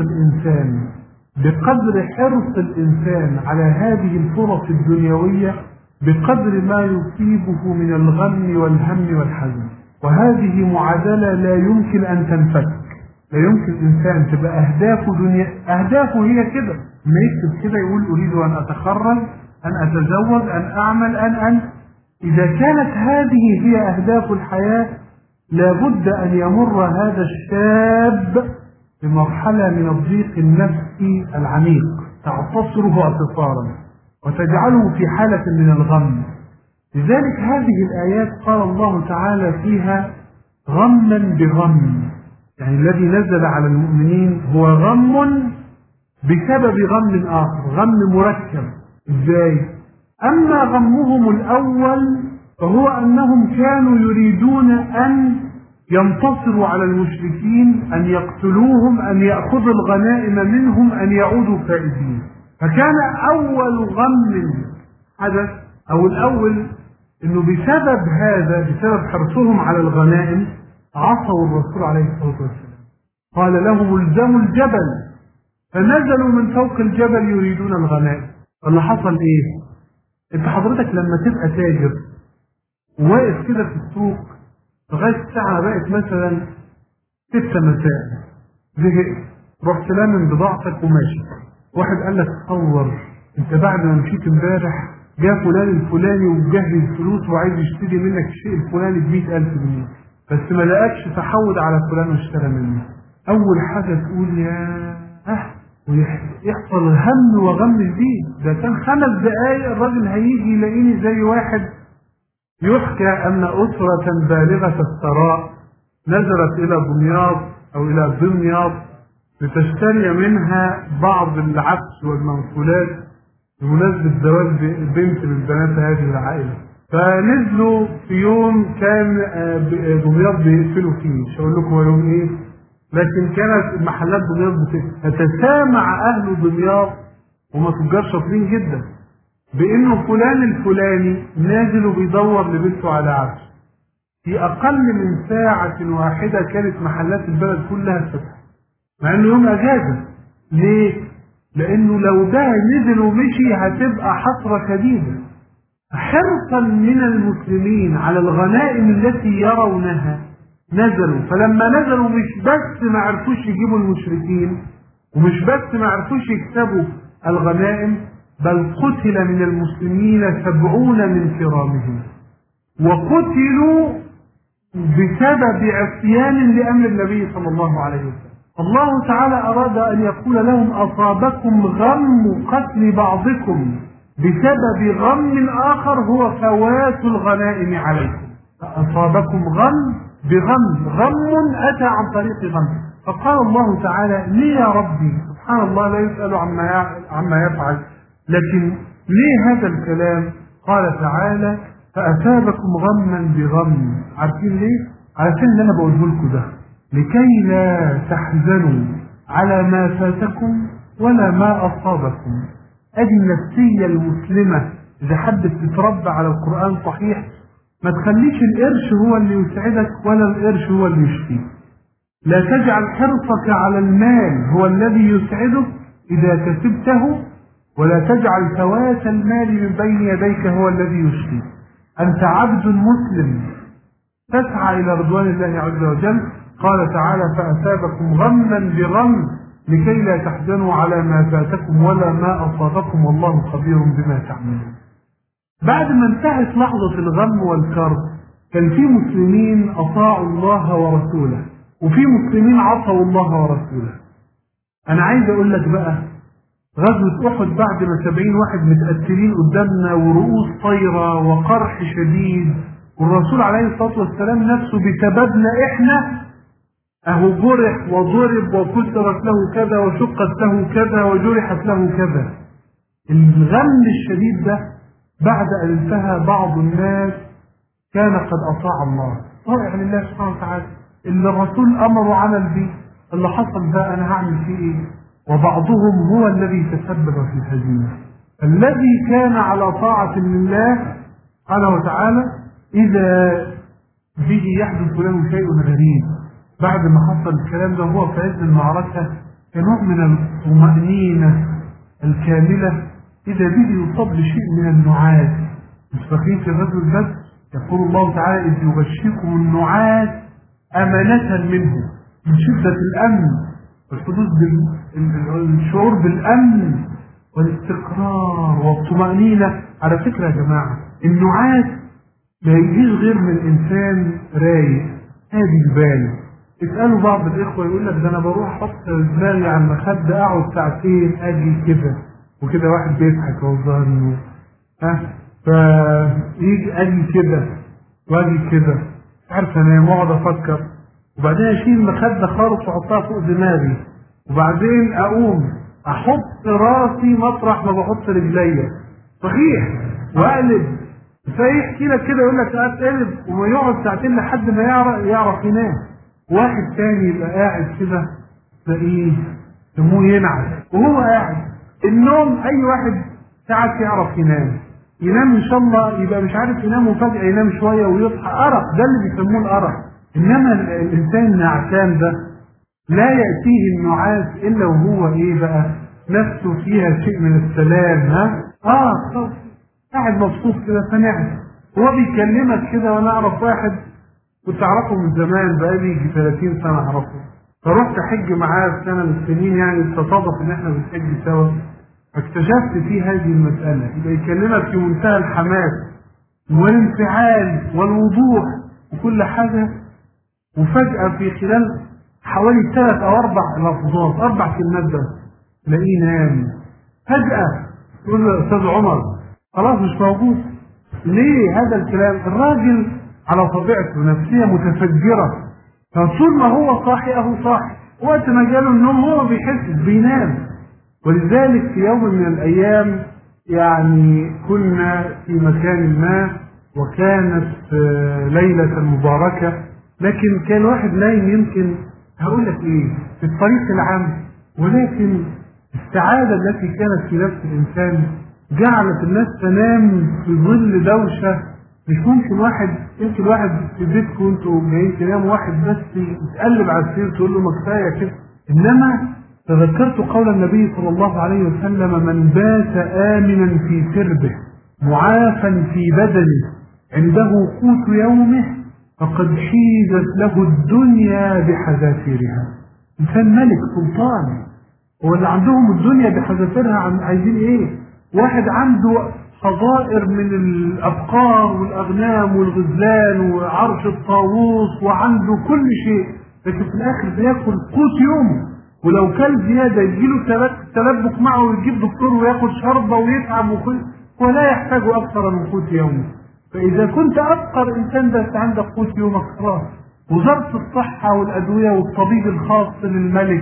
حرص الإنسان على هذه الفرص الدنيوية بقدر ما يصيبه من الغم والهم والحزن. وهذه معادلة لا يمكن أن تنفك. لا يمكن الإنسان تبقى أهدافه هي كده، ما يكتب كده يقول أريد أن أتخرج، أن أتزوج، أن أعمل، أن إذا كانت هذه هي أهداف الحياة لابد أن يمر هذا الشاب بمرحلة من الضيق النفسي العميق تعتصره اعتصارا وتجعله في حالة من الغم. لذلك هذه الآيات قال الله تعالى فيها غما بغم، يعني الذي نزل على المؤمنين هو غم بسبب غم آخر، غم مركب. إزاي؟ أما غمهم الأول فهو أنهم كانوا يريدون أن ينتصروا على المشركين، أن يقتلوهم، أن يأخذوا الغنائم منهم، أن يعودوا فائزين. فكان أول غم حدث أو الأول أنه بسبب هذا، بسبب حرصهم على الغنائم، عصوا الرسول عليه الصلاة والسلام. قال لهم الزموا الجبل، فنزلوا من فوق الجبل يريدون الغنائم. فاللي حصل إيه؟ أنت حضرتك لما تبقى تاجر وواقف كده في السوق لغاية الساعة بقت مثلا 6 مساء، زهقت، رحت لامن بضاعتك وماشي. واحد قال لك تصور انت بعد ما مشيت امبارح جاء فلان الفلاني ومجهز فلوس وعايز يشتري منك الشيء الفلاني ب100,000 جنيه، بس ما لقاكش تحود على فلان واشترى منه. أول حاجة تقول يا ويحصل هم وغم جديد. ده كان 5 دقايق الراجل هيجي يلاقيني زي واحد. يحكى أن أسرة بالغة الثراء نزلت إلى دمياط أو إلى دمياط لتشتري منها بعض العفش والمنقولات بمناسبة زواج بنت من بنات هذه العائلة. فنزلوا في يوم كان دمياط بيقفلوا فيه، مش هقول لكم هو يوم إيه، لكن كانت محلات دمياط فتسامع أهل دمياط وما تجار شاطرين جدا بأنه فلان الفلاني نازل وبيدور لبنته على عفش. في أقل من ساعة واحدة كانت محلات البلد كلها فتحت، مع أنه يوم أجازة. ليه؟ لأنه لو ده نزل ومشي هتبقى حسرة شديدة. حرصا من المسلمين على الغنائم التي يرونها نزلوا. فلما نزلوا مش بس ما عرفوش يجيبوا المشركين، ومش بس ما عرفوش يكسبوا الغنائم، بل قتل من المسلمين 70 من كرامهم، وقتلوا بسبب عصيان لأمر النبي صلى الله عليه وسلم. الله تعالى أراد أن يقول لهم أصابكم غم قتل بعضكم بسبب غم آخر هو فوات الغنائم عليكم. أصابكم غم بغم، غم أتى عن طريق غم. فقال الله تعالى ليه يا ربي؟ سبحان الله لا يسأل عما يفعل، لكن ليه هذا الكلام؟ قال تعالى فأثابكم غما بغم. عارفين ليه؟ عارفين اللي أنا بقوله لكم ده لكي لا تحزنوا على ما فاتكم ولا ما أصابكم. أدي النفسية المسلمة إذا حدث تتربى على القرآن صحيح، ما تخليش القرش هو اللي يسعدك ولا القرش هو اللي يشفيك. لا تجعل حرصك على المال هو الذي يسعدك إذا كسبته، ولا تجعل فوات المال من بين يديك هو الذي يشفيك. أنت عبد مسلم تسعى إلى رضوان الله عز وجل. قال تعالى فأثابكم غما بغم لكي لا تحزنوا على ما فاتكم ولا ما أصابكم والله خبير بما تعملون. بعد ما انتهت لحظة الغم والكرب كان في مسلمين أطاعوا الله ورسوله، وفي مسلمين عصوا الله ورسوله. أنا عايز أقول لك بقى غزوة أحد بعد ما 70 واحد متقتلين قدامنا ورؤوس طايرة وقرح شديد والرسول عليه الصلاة والسلام نفسه بسببنا احنا اهو جرح وضرب وكسرت له كذا وشقت له كذا وجرحت له كذا. الغم الشديد ده بعد ان انتهى بعض الناس كان قد اطاع الله، طائع لله سبحانه وتعالى، اللي الرسول امره عمل بيه، اللي حصل ده انا هعمل فيه ايه؟ وبعضهم هو الذي تسبب في الهزيمه. الذي كان على طاعه لله سبحانه وتعالى اذا به يحدث له شيء غريب بعد ما حصل الكلام ده هو في عز المعركه كنوع من الطمأنينة الكاملة، إذا به يصاب بشيء من النعاس. مش فاكرين في الرجل بس يقول الله تعالى إذ يغشيكم النعاس أمانة منه، من شدة الأمن والحدوث الشعور بالأمن والاستقرار والطمأنينة. على فكرة يا جماعة النعاس ما يجيش غير من إنسان رايق هادي البال. اسألوا بعض الإخوة يقول لك ده أنا بروح أحط دماغي على المخدة أقعد ساعتين أجي كده وكده، واحد بيضحك والظاهر إنه فيجي أجي كده وأجي كده مش عارف أنام وأقعد أفكر، وبعدين أشيل المخدة خالص وأحطها فوق دماغي، وبعدين أقوم أحط راسي مطرح ما بحط رجليا صحيح وأقلب. فيحكي لك كده يقول لك أقلب وما يقعد ساعتين لحد ما يعرف ينام. واحد تاني يبقى قاعد كده تلاقيه سموه ينعس وهو قاعد. النوم اي واحد ساعات يعرف ينام ان شاء الله يبقى مش عارف ينام وفجأة ينام شوية ويصحى أرق، ده اللي بيسموه الأرق. انما الانسان النعسان ده لا يأتيه النعاس الا وهو ايه بقى نفسه فيها شيء من السلام. قاعد مبسوط كده فنعم. هو بيكلمك كده وانا اعرف واحد كنت اعرفه من زمان بقالي يجي 30 سنه اعرفه، فرحت احج معاه في سنه من السنين، يعني تصادف ان احنا بنحج سوا، فاكتشفت فيه هذه المساله. يبقى يكلمك في منتهى الحماس والانفعال والوضوح وكل حاجه، وفجاه في خلال حوالي 3 أو 4 لفظات 4 كلمات بس تلاقيه نام فجاه. تقول له يا استاذ عمر خلاص مش موجود. ليه هذا الكلام؟ الراجل على طبيعته نفسية متفجرة، فطول ما هو صاحي اهو صاحي، وقت ما جاله النوم هو بيحس بينام. ولذلك في يوم من الايام يعني كنا في مكان ما وكانت ليلة مباركة، لكن كان واحد نايم يمكن هقول لك ايه في الطريق العام، ولكن السعادة التي كانت في نفس الانسان جعلت الناس تنام في ظل دوشة. مش ممكن يمكن واحد في بيتكم انتوا جايين تناموا واحد بس يتقلب على السرير تقول له ما كفايه كده. انما تذكرت قول النبي صلى الله عليه وسلم من بات آمنا في سربه معافا في بدنه عنده قوت يومه فقد حيزت له الدنيا بحذافيرها. انسان ملك سلطان، هو اللي عندهم الدنيا بحذافيرها عايزين ايه؟ واحد عنده حظائر من الأبقار والأغنام والغزلان وعرش الطاووس وعنده كل شيء، لكن في الآخر بياكل قوت يومه، ولو كل زيادة يجيله تلبك معه ويجيب دكتور وياخد شربة ويتعب وكل، ولا يحتاج أكثر من قوت يومه. فإذا كنت أفقر إنسان بس عندك قوت يومك خلاص. وزارة الصحة والأدوية والطبيب الخاص للملك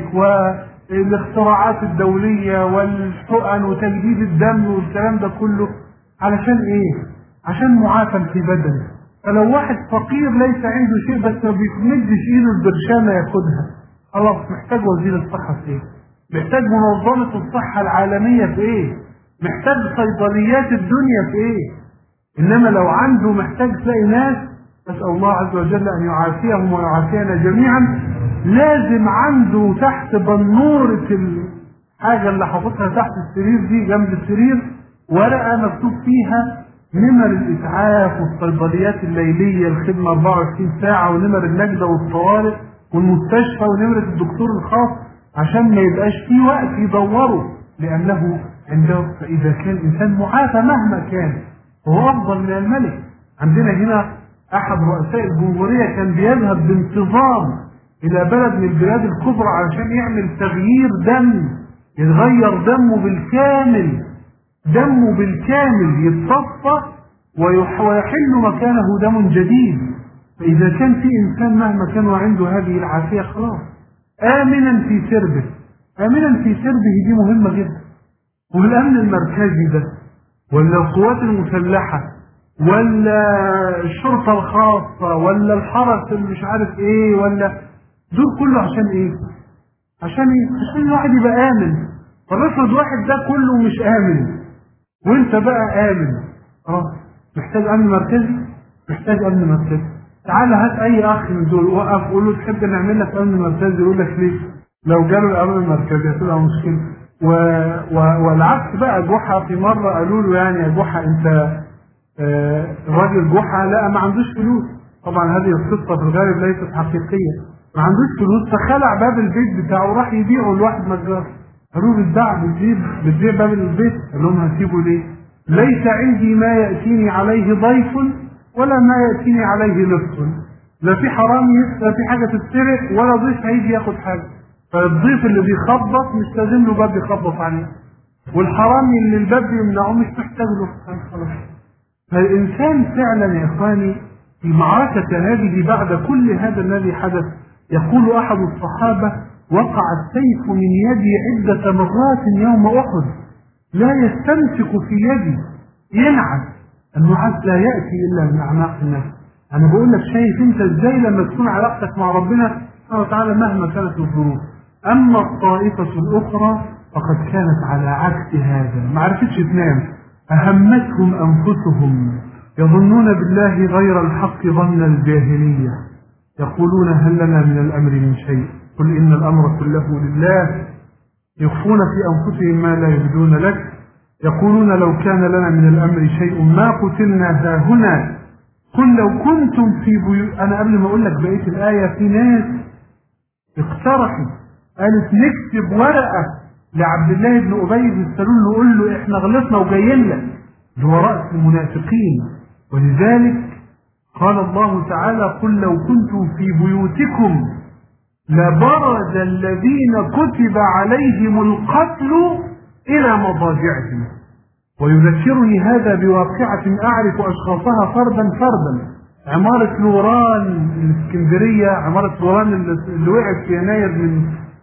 والاختراعات الدولية والحقن وتجديد الدم والكلام ده كله علشان ايه؟ عشان معافى في بدنه. فلو واحد فقير ليس عنده شيء بس ما بيمدش ايده البرشامه ياخدها، خلاص محتاج وزير الصحه في ايه؟ محتاج منظمه الصحه العالميه في ايه؟ محتاج صيدليات الدنيا في ايه؟ انما لو عنده محتاج تلاقي ناس، نسال الله عز وجل ان يعافيهم ويعافينا جميعا، لازم عنده تحت بنوره الحاجه اللي حاططها تحت السرير دي جنب السرير ورقة مكتوب فيها نمر الإسعاف والصيدليات الليلية الخدمة 24 ساعة ونمر النجدة والطوارئ والمستشفى ونمرة الدكتور الخاص، عشان ما يبقاش فيه وقت يدوروا، لأنه عنده. فإذا كان إنسان معافى مهما كان هو أفضل من الملك. عندنا هنا أحد رؤساء الجمهورية كان بيذهب بانتظام إلى بلد من البلاد الكبرى علشان يعمل تغيير دم، يتغير دمه بالكامل يتصفى ويحل مكانه دم جديد. فإذا كان في إنسان مهما كان عنده هذه العافية خلاص آمنا في سربه، آمنا في سربه دي مهمة جدا. والأمن المركزي ده ولا القوات المسلحة ولا الشرطة الخاصة ولا الحرس اللي مش عارف ايه ولا دول كله عشان ايه؟ عشان الواحد يبقى آمن. فالرفض واحد ده كله مش آمن وانت بقى آمن، محتاج أمن مركزي، محتاج أمن مركزي. تعال هات أي أخ من دول وقف قول له تحب نعمل لك أمن مركزي، يقول لك ليه؟ لو جاله الأمن المركزي هتبقى مشكلة. والعكس بقى، جحا في مرة قالوا له يعني يا جحا أنت الراجل جحا لا ما عندوش فلوس، طبعا هذه القصة في الغالب ليست حقيقية، ما عندوش فلوس فخلع باب البيت بتاعه وراح يبيعه لواحد نجار. قالوا له بتبيع باب البيت؟ قال لهم هسيبه ليه؟ ليس عندي ما يأتيني عليه ضيف ولا ما يأتيني عليه لص، لا في حرامي لا في حاجة تتسرق ولا ضيف هيجي ياخد حاجة. فالضيف اللي بيخبط مش لازم له باب يخبط عليه، والحرامي اللي الباب يمنعه مش محتاج له خلاص. فالإنسان فعلا يا إخواني في معركة هذه بعد كل هذا الذي حدث، يقول أحد الصحابة وقع السيف من يدي عدة مرات يوم أحد لا يستمسك في يدي، ينعس النعاس لا يأتي إلا من أعماق الناس. أنا بقول لك شايف أنت إزاي لما تكون علاقتك مع ربنا سبحانه وتعالى مهما كانت الظروف. أما الطائفة الأخرى فقد كانت على عكس هذا، ما عرفتش تنام، أهمتهم أنفسهم، يظنون بالله غير الحق ظن الجاهلية، يقولون هل لنا من الأمر من شيء قل إن الأمر كله لله، يخفون في أنفسهم ما لا يبدون لك، يقولون لو كان لنا من الأمر شيء ما قتلنا هاهنا قل لو كنتم في بيوت. أنا قبل ما أقول لك بقية الآية في ناس اقترحوا قالت نكتب ورقة لعبد الله بن أبي بن سلول نقول له إحنا غلطنا وجايين لك، هو رأس المنافقين. ولذلك قال الله تعالى قل لو كنتم في بيوتكم لبرز الذين كتب عليهم القتل إلى مضاجعهم. ويذكرني هذا بواقعة أعرف أشخاصها فردا فردا. عمارة لوران الإسكندرية، عمارة لوران اللي وقعت في يناير من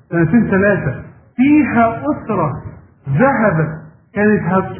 2-3 فيها أسرة ذهبت كانت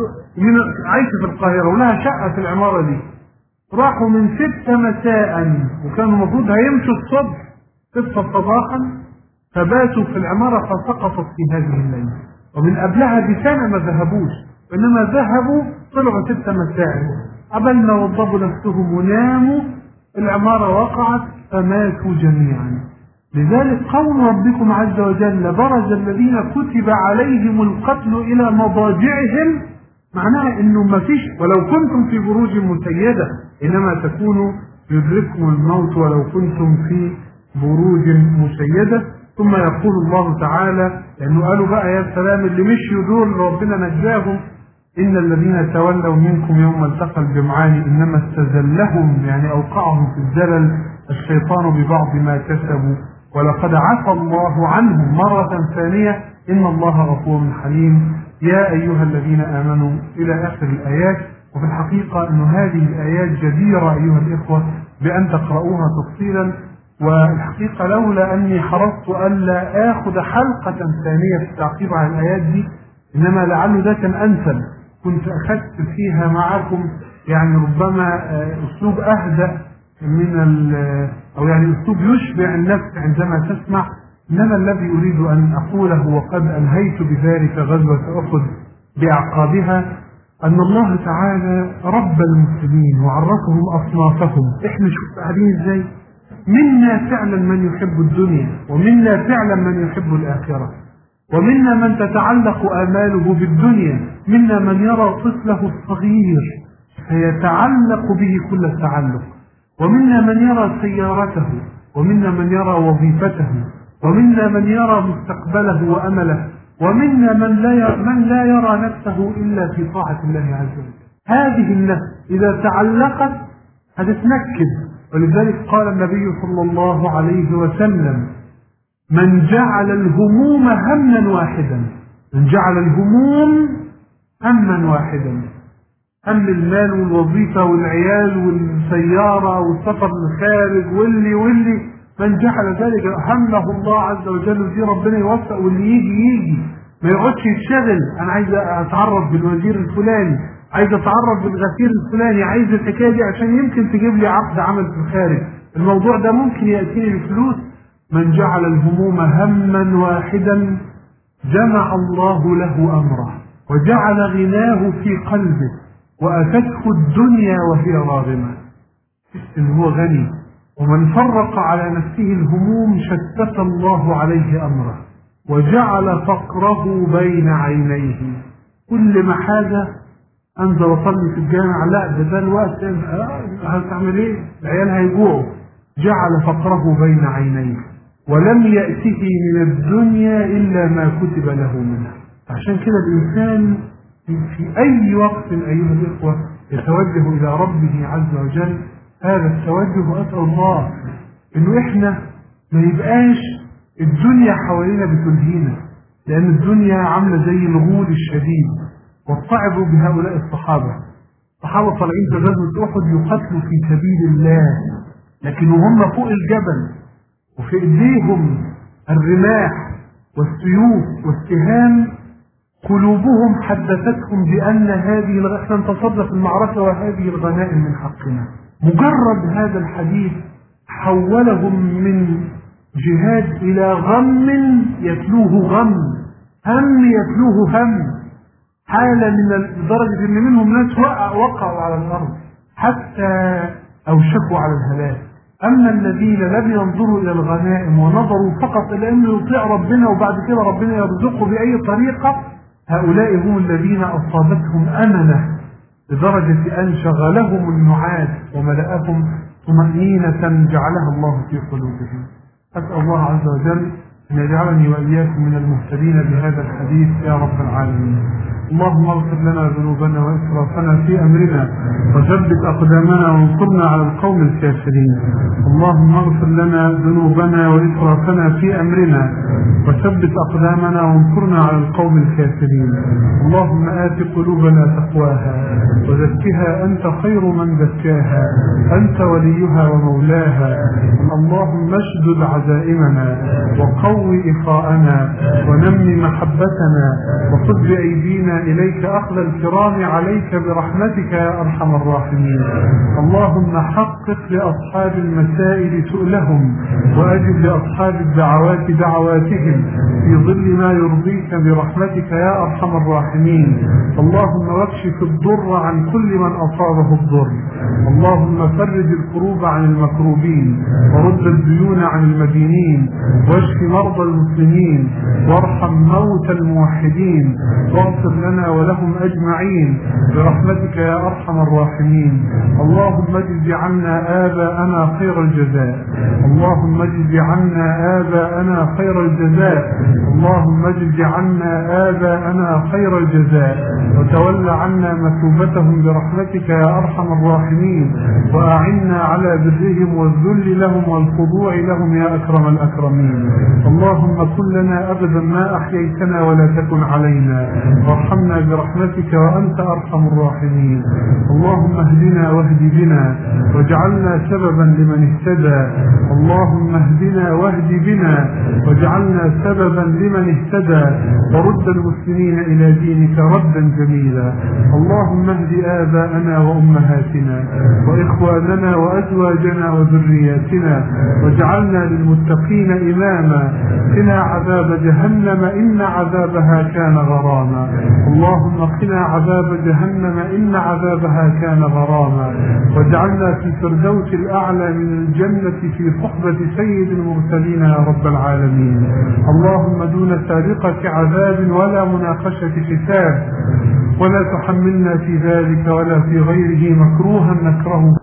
عايشة في القاهرة ولها شقة في العمارة دي، راحوا من 6 مساء وكانوا المفروض هيمشوا الصبح 6 صباحا فباتوا في العمارة فسقطت في هذه الليلة. ومن قبلها بسنة ما ذهبوش، إنما ذهبوا طلعوا 6 مساء قبل ما وضبوا نفسهم وناموا العمارة وقعت فماتوا جميعا. لذلك قول ربكم عز وجل برز الذين كتب عليهم القتل إلى مضاجعهم معناها إنه ما فيش ولو كنتم في بروج مسيدة، إنما تكونوا يدرككم الموت ولو كنتم في بروج مسيدة. ثم يقول الله تعالى لأنه قالوا بقى يا سلام اللي مشيوا دول ربنا نجاهم، إن الذين تولوا منكم يوم التقى الجمعان إنما استزلهم يعني أوقعهم في الزلل الشيطان ببعض ما كسبوا ولقد عفى الله عنهم مرة ثانية إن الله غفور حليم. يا أيها الذين آمنوا إلى آخر الآيات. وفي الحقيقة أن هذه الآيات جديرة أيها الإخوة بأن تقرؤوها تفصيلا، والحقيقة لولا أني حرصت ألا آخذ حلقة ثانية في التعقيب على الآيات دي، إنما لعل ده كان أنسب، كنت أخذت فيها معكم يعني ربما أسلوب أهدأ من أو يعني أسلوب يشبع النفس عندما تسمع. إنما الذي أريد أن أقوله وقد أنهيت بذلك غزوة أحد بأعقابها أن الله تعالى رب المسلمين وعرفهم أصنافهم. إحنا شوف قاعدين إزاي، منا فعلا من يحب الدنيا ومنا فعلا من يحب الآخرة، ومنا من تتعلق آماله بالدنيا، منا من يرى طفله الصغير فيتعلق به كل التعلق، ومنا من يرى سيارته، ومنا من يرى وظيفته، ومنا من يرى مستقبله وأمله، ومنا من لا يرى نفسه إلا في طاعة الله عز وجل. هذه النفس إذا تعلقت هتتنكد. ولذلك قال النبي صلى الله عليه وسلم من جعل الهموم هما واحدا، من جعل الهموم هما واحدا هم المال والوظيفة والعيال والسيارة والسفر للخارج واللي من جعل ذلك همه الله عز وجل، ودي ربنا يوفق، واللي يجي ما يقعدش يتشغل. انا عايز اتعرف بالوزير الفلاني، عايز اتعرف بالغفير الفلاني، عايز الحكايه دي عشان يمكن تجيب لي عقد عمل في الخارج، الموضوع ده ممكن ياتيني بفلوس. من جعل الهموم هما واحدا جمع الله له امره وجعل غناه في قلبه واتته الدنيا وهي راغمه. ان هو غني، ومن فرق على نفسه الهموم شتت الله عليه امره وجعل فقره بين عينيه. كل ما حاجه انزل وصلي في الجامع، لا ده الوقت هتعمل ايه؟ العيال هيجوعوا. جعل فقره بين عينيه ولم يأته من الدنيا إلا ما كتب له منها. عشان كده الإنسان في أي وقت أيها الإخوة يتوجه إلى ربه عز وجل. هذا التوجه أسأل الله إنه إحنا ما يبقاش الدنيا حوالينا بتلهينا، لأن الدنيا عاملة زي الغول الشديد. واصطعبوا بهؤلاء الصحابة طالعين في غزوة أحد يقتلوا في سبيل الله، لكن وهم فوق الجبل وفي ايديهم الرماح والسيوف والسهام قلوبهم حدثتهم بأن هذه احنا انتصرنا في المعركة وهذه الغنائم من حقنا. مجرد هذا الحديث حولهم من جهاد إلى غم يتلوه غم، هم يتلوه هم، حالة من درجة ان منهم ناس وقعوا على الأرض حتى أوشكوا على الهلاك. أما الذين لم ينظروا إلى الغنائم ونظروا فقط إلى أنه يطيع ربنا وبعد كده ربنا يرزقه بأي طريقة، هؤلاء هم الذين أصابتهم أمنة لدرجة أن شغلهم النعاس وملأهم طمأنينة جعلها الله في قلوبهم. أسأل الله عز وجل أن يجعلني وإياكم من المهتدين بهذا الحديث يا رب العالمين. اللهم اغفر لنا ذنوبنا وإسرافنا في أمرنا وثبت أقدامنا وانصرنا على القوم الكافرين. اللهم اغفر لنا ذنوبنا وإسرافنا في أمرنا وثبت أقدامنا وانصرنا على القوم الكافرين. اللهم آت قلوبنا تقواها وزكها أنت خير من زكاها، أنت وليها ومولاها. اللهم اشدد عزائمنا وقوي إخاءنا ونمي محبتنا وخذ بأيدينا إليك أخذ الكرام عليك برحمتك يا أرحم الراحمين. اللهم حقق لأصحاب المسائل سؤلهم وأجب لأصحاب الدعوات دعواتهم في ظل ما يرضيك برحمتك يا أرحم الراحمين. اللهم واكشف الضر عن كل من أصابه الضر. اللهم فرج الكروب عن المكروبين ورد الديون عن المدينين واشف مرضى المسلمين وارحم موتى الموحدين واغفر لنا ولهم أجمعين برحمتك يا أرحم الراحمين. اللهم اجز عنا آباءنا خير الجزاء. اللهم اجز عنا آباءنا خير الجزاء. اللهم اجز عنا آباءنا خير الجزاء وتول عنا مثوبتهم برحمتك يا أرحم الراحمين، وأعنا على برهم والذل لهم والخضوع لهم يا أكرم الأكرمين. اللهم كن لنا أبدا ما أحييتنا ولا تكن علينا، وارحمنا برحمتك وأنت أرحم الراحمين. اللهم اهدنا واهد بنا واجعلنا سببا لمن اهتدى. اللهم اهدنا واهد بنا واجعلنا سببا لمن اهتدى ورد المسلمين إلى دينك ردا جميلا. اللهم اهد آباءنا وأمهاتنا وإخواننا وأزواجنا وذرياتنا واجعلنا للمتقين إماما. قنا عذاب جهنم إن عذابها كان غراما. اللهم قنا عذاب جهنم إن عذابها كان غراما، واجعلنا في الفردوس الأعلى من الجنة في صحبة سيد المرسلين يا رب العالمين. اللهم دون سابقة عذاب ولا مناقشة حساب، ولا تحملنا في ذلك ولا في غيره مكروها نكره